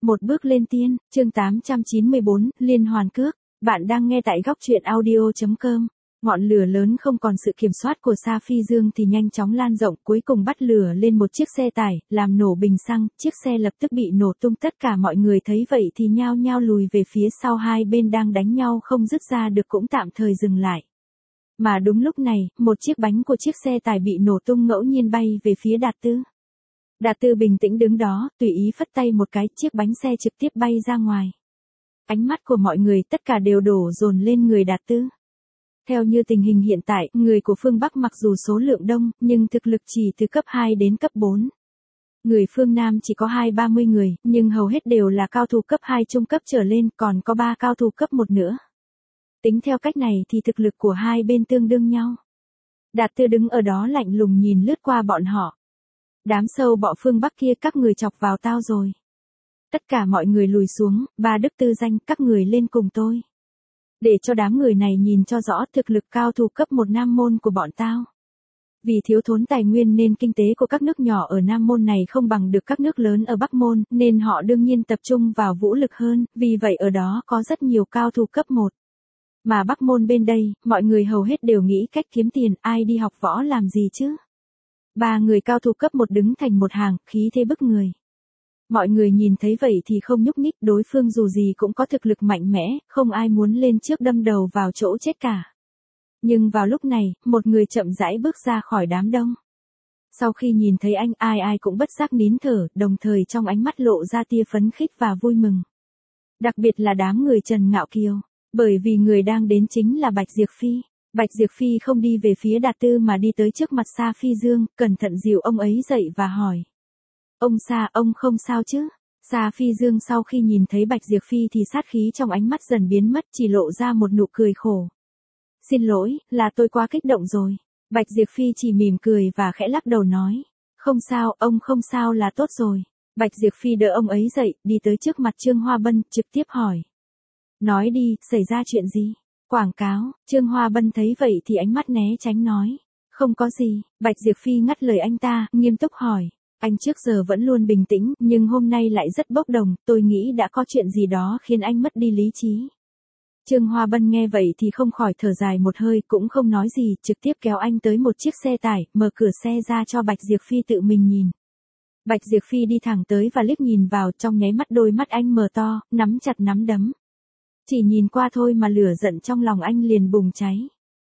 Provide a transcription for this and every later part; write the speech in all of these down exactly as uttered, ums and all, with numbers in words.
Một bước lên tiên, chương tám trăm chín mươi bốn, Liên hoàn cước. Bạn đang nghe tại góc truyện audio chấm com. Ngọn lửa lớn không còn sự kiểm soát của Sa Phi Dương thì nhanh chóng lan rộng, cuối cùng bắt lửa lên một chiếc xe tải, làm nổ bình xăng, chiếc xe lập tức bị nổ tung. Tất cả mọi người thấy vậy thì nhao nhao lùi về phía sau, hai bên đang đánh nhau không dứt ra được cũng tạm thời dừng lại. Mà đúng lúc này, một chiếc bánh của chiếc xe tải bị nổ tung ngẫu nhiên bay về phía Đạt Tư. Đạt Tư bình tĩnh đứng đó, tùy ý phất tay một cái, chiếc bánh xe trực tiếp bay ra ngoài. Ánh mắt của mọi người tất cả đều đổ dồn lên người Đạt Tư. Theo như tình hình hiện tại, người của phương Bắc mặc dù số lượng đông, nhưng thực lực chỉ từ cấp hai đến cấp bốn. Người phương Nam chỉ có hai ba mươi người, nhưng hầu hết đều là cao thủ cấp hai trung cấp trở lên, còn có ba cao thủ cấp một nữa. Tính theo cách này thì thực lực của hai bên tương đương nhau. Đạt Tư đứng ở đó lạnh lùng nhìn lướt qua bọn họ. Đám sâu bọ phương Bắc kia, các người chọc vào tao rồi. Tất cả mọi người lùi xuống, ba đức tư danh, các người lên cùng tôi. Để cho đám người này nhìn cho rõ thực lực cao thủ cấp một Nam Môn của bọn tao. Vì thiếu thốn tài nguyên nên kinh tế của các nước nhỏ ở Nam Môn này không bằng được các nước lớn ở Bắc Môn, nên họ đương nhiên tập trung vào vũ lực hơn, vì vậy ở đó có rất nhiều cao thủ cấp một. Mà Bắc Môn bên đây, mọi người hầu hết đều nghĩ cách kiếm tiền, ai đi học võ làm gì chứ? Ba người cao thủ cấp một đứng thành một hàng, khí thế bức người. Mọi người nhìn thấy vậy thì không nhúc nhích, đối phương dù gì cũng có thực lực mạnh mẽ, không ai muốn lên trước đâm đầu vào chỗ chết cả. Nhưng vào lúc này, một người chậm rãi bước ra khỏi đám đông. Sau khi nhìn thấy anh, ai ai cũng bất giác nín thở, đồng thời trong ánh mắt lộ ra tia phấn khích và vui mừng. Đặc biệt là đám người Trần Ngạo Kiều, bởi vì người đang đến chính là Bạch Diệp Phi. Bạch Diệp Phi không đi về phía Đạt Tư mà đi tới trước mặt Sa Phi Dương, cẩn thận dìu ông ấy dậy và hỏi. Ông Sa, ông không sao chứ? Sa Phi Dương sau khi nhìn thấy Bạch Diệp Phi thì sát khí trong ánh mắt dần biến mất, chỉ lộ ra một nụ cười khổ. Xin lỗi, là tôi quá kích động rồi. Bạch Diệp Phi chỉ mỉm cười và khẽ lắc đầu nói. Không sao, ông không sao là tốt rồi. Bạch Diệp Phi đỡ ông ấy dậy, đi tới trước mặt Trương Hoa Bân, trực tiếp hỏi. Nói đi, xảy ra chuyện gì? Quảng cáo. Trương Hoa Bân thấy vậy thì ánh mắt né tránh nói. Không có gì. Bạch Diệp Phi ngắt lời anh ta, nghiêm túc hỏi. Anh trước giờ vẫn luôn bình tĩnh, nhưng hôm nay lại rất bốc đồng, tôi nghĩ đã có chuyện gì đó khiến anh mất đi lý trí. Trương Hoa Bân nghe vậy thì không khỏi thở dài một hơi, cũng không nói gì, trực tiếp kéo anh tới một chiếc xe tải, mở cửa xe ra cho Bạch Diệp Phi tự mình nhìn. Bạch Diệp Phi đi thẳng tới và liếc nhìn vào, trong nháy mắt đôi mắt anh mở to, nắm chặt nắm đấm. Chỉ nhìn qua thôi mà lửa giận trong lòng anh liền bùng cháy.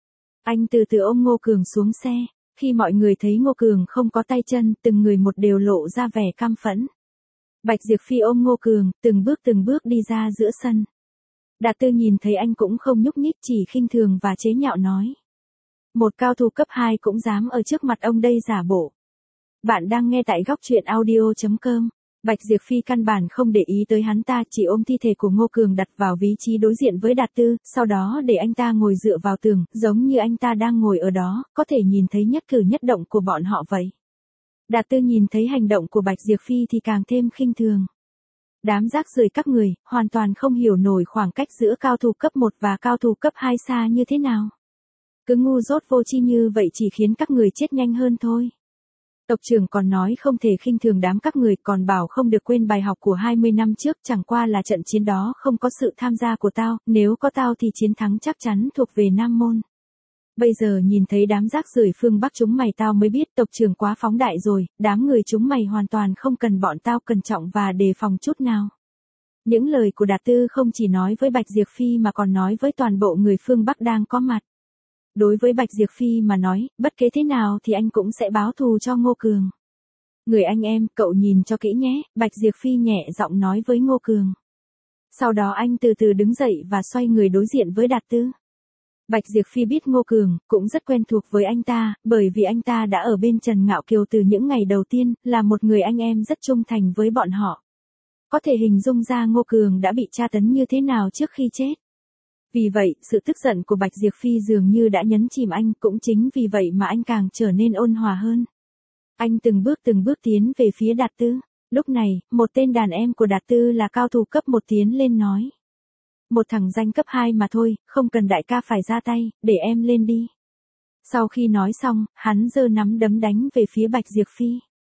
Anh từ từ ôm Ngô Cường xuống xe. Khi mọi người thấy Ngô Cường không có tay chân, từng người một đều lộ ra vẻ căm phẫn. Bạch Diệp Phi ôm Ngô Cường, từng bước từng bước đi ra giữa sân. Đạt Tư nhìn thấy anh cũng không nhúc nhích, chỉ khinh thường và chế nhạo nói. Một cao thủ cấp hai cũng dám ở trước mặt ông đây giả bộ. Bạn đang nghe tại góc truyện audio chấm com. Bạch Diệp Phi căn bản không để ý tới hắn ta, chỉ ôm thi thể của Ngô Cường đặt vào vị trí đối diện với Đạt Tư, sau đó để anh ta ngồi dựa vào tường, giống như anh ta đang ngồi ở đó, có thể nhìn thấy nhất cử nhất động của bọn họ vậy. Đạt Tư nhìn thấy hành động của Bạch Diệp Phi thì càng thêm khinh thường. Đám rác rưởi các người, hoàn toàn không hiểu nổi khoảng cách giữa cao thủ cấp một và cao thủ cấp hai xa như thế nào. Cứ ngu dốt vô tri như vậy chỉ khiến các người chết nhanh hơn thôi. Tộc trưởng còn nói không thể khinh thường đám các người, còn bảo không được quên bài học của hai mươi năm trước, chẳng qua là trận chiến đó không có sự tham gia của tao, nếu có tao thì chiến thắng chắc chắn thuộc về Nam Môn. Bây giờ nhìn thấy đám rác rưởi phương Bắc chúng mày tao mới biết tộc trưởng quá phóng đại rồi, đám người chúng mày hoàn toàn không cần bọn tao cẩn trọng và đề phòng chút nào. Những lời của Đạt Tư không chỉ nói với Bạch Diệp Phi mà còn nói với toàn bộ người phương Bắc đang có mặt. Đối với Bạch Diệp Phi mà nói, bất kể thế nào thì anh cũng sẽ báo thù cho Ngô Cường. Người anh em, cậu nhìn cho kỹ nhé, Bạch Diệp Phi nhẹ giọng nói với Ngô Cường. Sau đó anh từ từ đứng dậy và xoay người đối diện với Đạt Tư. Bạch Diệp Phi biết Ngô Cường, cũng rất quen thuộc với anh ta, bởi vì anh ta đã ở bên Trần Ngạo Kiều từ những ngày đầu tiên, là một người anh em rất trung thành với bọn họ. Có thể hình dung ra Ngô Cường đã bị tra tấn như thế nào trước khi chết. Vì vậy, sự tức giận của Bạch Diệp Phi dường như đã nhấn chìm anh, cũng chính vì vậy mà anh càng trở nên ôn hòa hơn. Anh từng bước từng bước tiến về phía Đạt Tư. Lúc này, một tên đàn em của Đạt Tư là cao thủ cấp một tiến lên nói. Một thằng danh cấp hai mà thôi, không cần đại ca phải ra tay, để em lên đi. Sau khi nói xong, hắn giơ nắm đấm đánh về phía Bạch Diệp Phi.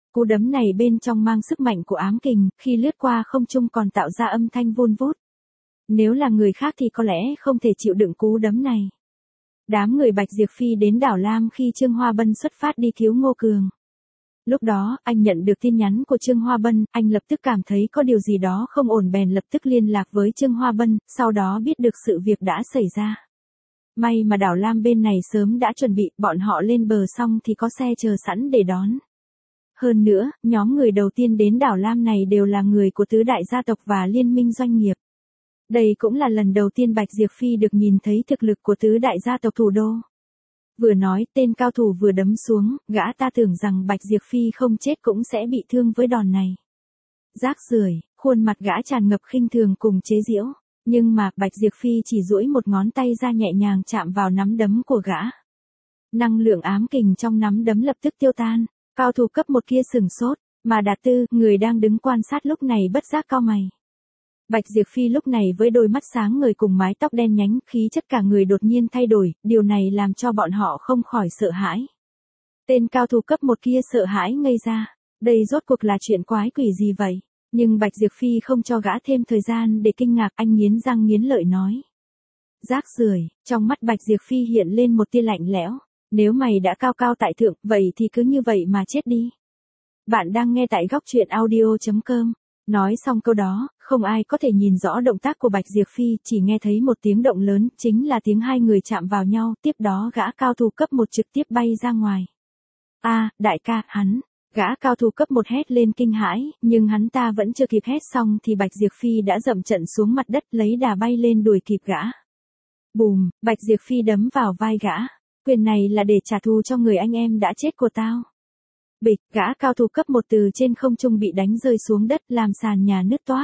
Cú đấm này bên trong mang sức mạnh của ám kình, khi lướt qua không trung còn tạo ra âm thanh vun vút. Nếu là người khác thì có lẽ không thể chịu đựng cú đấm này. Đám người Bạch Diệp Phi đến đảo Lam khi Trương Hoa Bân xuất phát đi cứu Ngô Cường. Lúc đó, anh nhận được tin nhắn của Trương Hoa Bân, anh lập tức cảm thấy có điều gì đó không ổn bèn lập tức liên lạc với Trương Hoa Bân, sau đó biết được sự việc đã xảy ra. May mà đảo Lam bên này sớm đã chuẩn bị, bọn họ lên bờ xong thì có xe chờ sẵn để đón. Hơn nữa, nhóm người đầu tiên đến đảo Lam này đều là người của tứ đại gia tộc và liên minh doanh nghiệp. Đây cũng là lần đầu tiên Bạch Diệp Phi được nhìn thấy thực lực của tứ đại gia tộc thủ đô. Vừa nói, tên cao thủ vừa đấm xuống, gã ta tưởng rằng Bạch Diệp Phi không chết cũng sẽ bị thương với đòn này. Rác rưởi, khuôn mặt gã tràn ngập khinh thường cùng chế giễu, nhưng mà Bạch Diệp Phi chỉ duỗi một ngón tay ra nhẹ nhàng chạm vào nắm đấm của gã. Năng lượng ám kình trong nắm đấm lập tức tiêu tan, cao thủ cấp một kia sửng sốt, mà Đạt Tư, người đang đứng quan sát lúc này bất giác cau mày. Bạch Diệp Phi lúc này với đôi mắt sáng ngời cùng mái tóc đen nhánh, khí chất cả người đột nhiên thay đổi, điều này làm cho bọn họ không khỏi sợ hãi. Tên cao thủ cấp một kia sợ hãi ngây ra, đây rốt cuộc là chuyện quái quỷ gì vậy? Nhưng Bạch Diệp Phi không cho gã thêm thời gian để kinh ngạc, anh nghiến răng nghiến lợi nói. Rác rưởi, trong mắt Bạch Diệp Phi hiện lên một tia lạnh lẽo, nếu mày đã cao cao tại thượng, vậy thì cứ như vậy mà chết đi. Bạn đang nghe tại góc truyện audio chấm com. Nói xong câu đó, không ai có thể nhìn rõ động tác của Bạch Diệp Phi, chỉ nghe thấy một tiếng động lớn, chính là tiếng hai người chạm vào nhau, tiếp đó gã cao thủ cấp một trực tiếp bay ra ngoài. A, à, đại ca, hắn, gã cao thủ cấp một hét lên kinh hãi, nhưng hắn ta vẫn chưa kịp hét xong thì Bạch Diệp Phi đã dậm trận xuống mặt đất lấy đà bay lên đuổi kịp gã. Bùm, Bạch Diệp Phi đấm vào vai gã, quyền này là để trả thù cho người anh em đã chết của tao. Bịch, gã cao thủ cấp một từ trên không trung bị đánh rơi xuống đất làm sàn nhà nứt toác.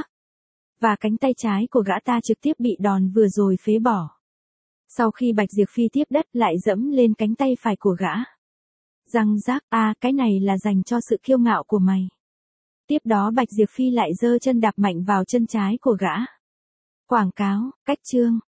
Và cánh tay trái của gã ta trực tiếp bị đòn vừa rồi phế bỏ. Sau khi Bạch Diệp Phi tiếp đất lại dẫm lên cánh tay phải của gã. Răng rác, a à, cái này là dành cho sự kiêu ngạo của mày. Tiếp đó Bạch Diệp Phi lại giơ chân đạp mạnh vào chân trái của gã. Quảng cáo, cách chương.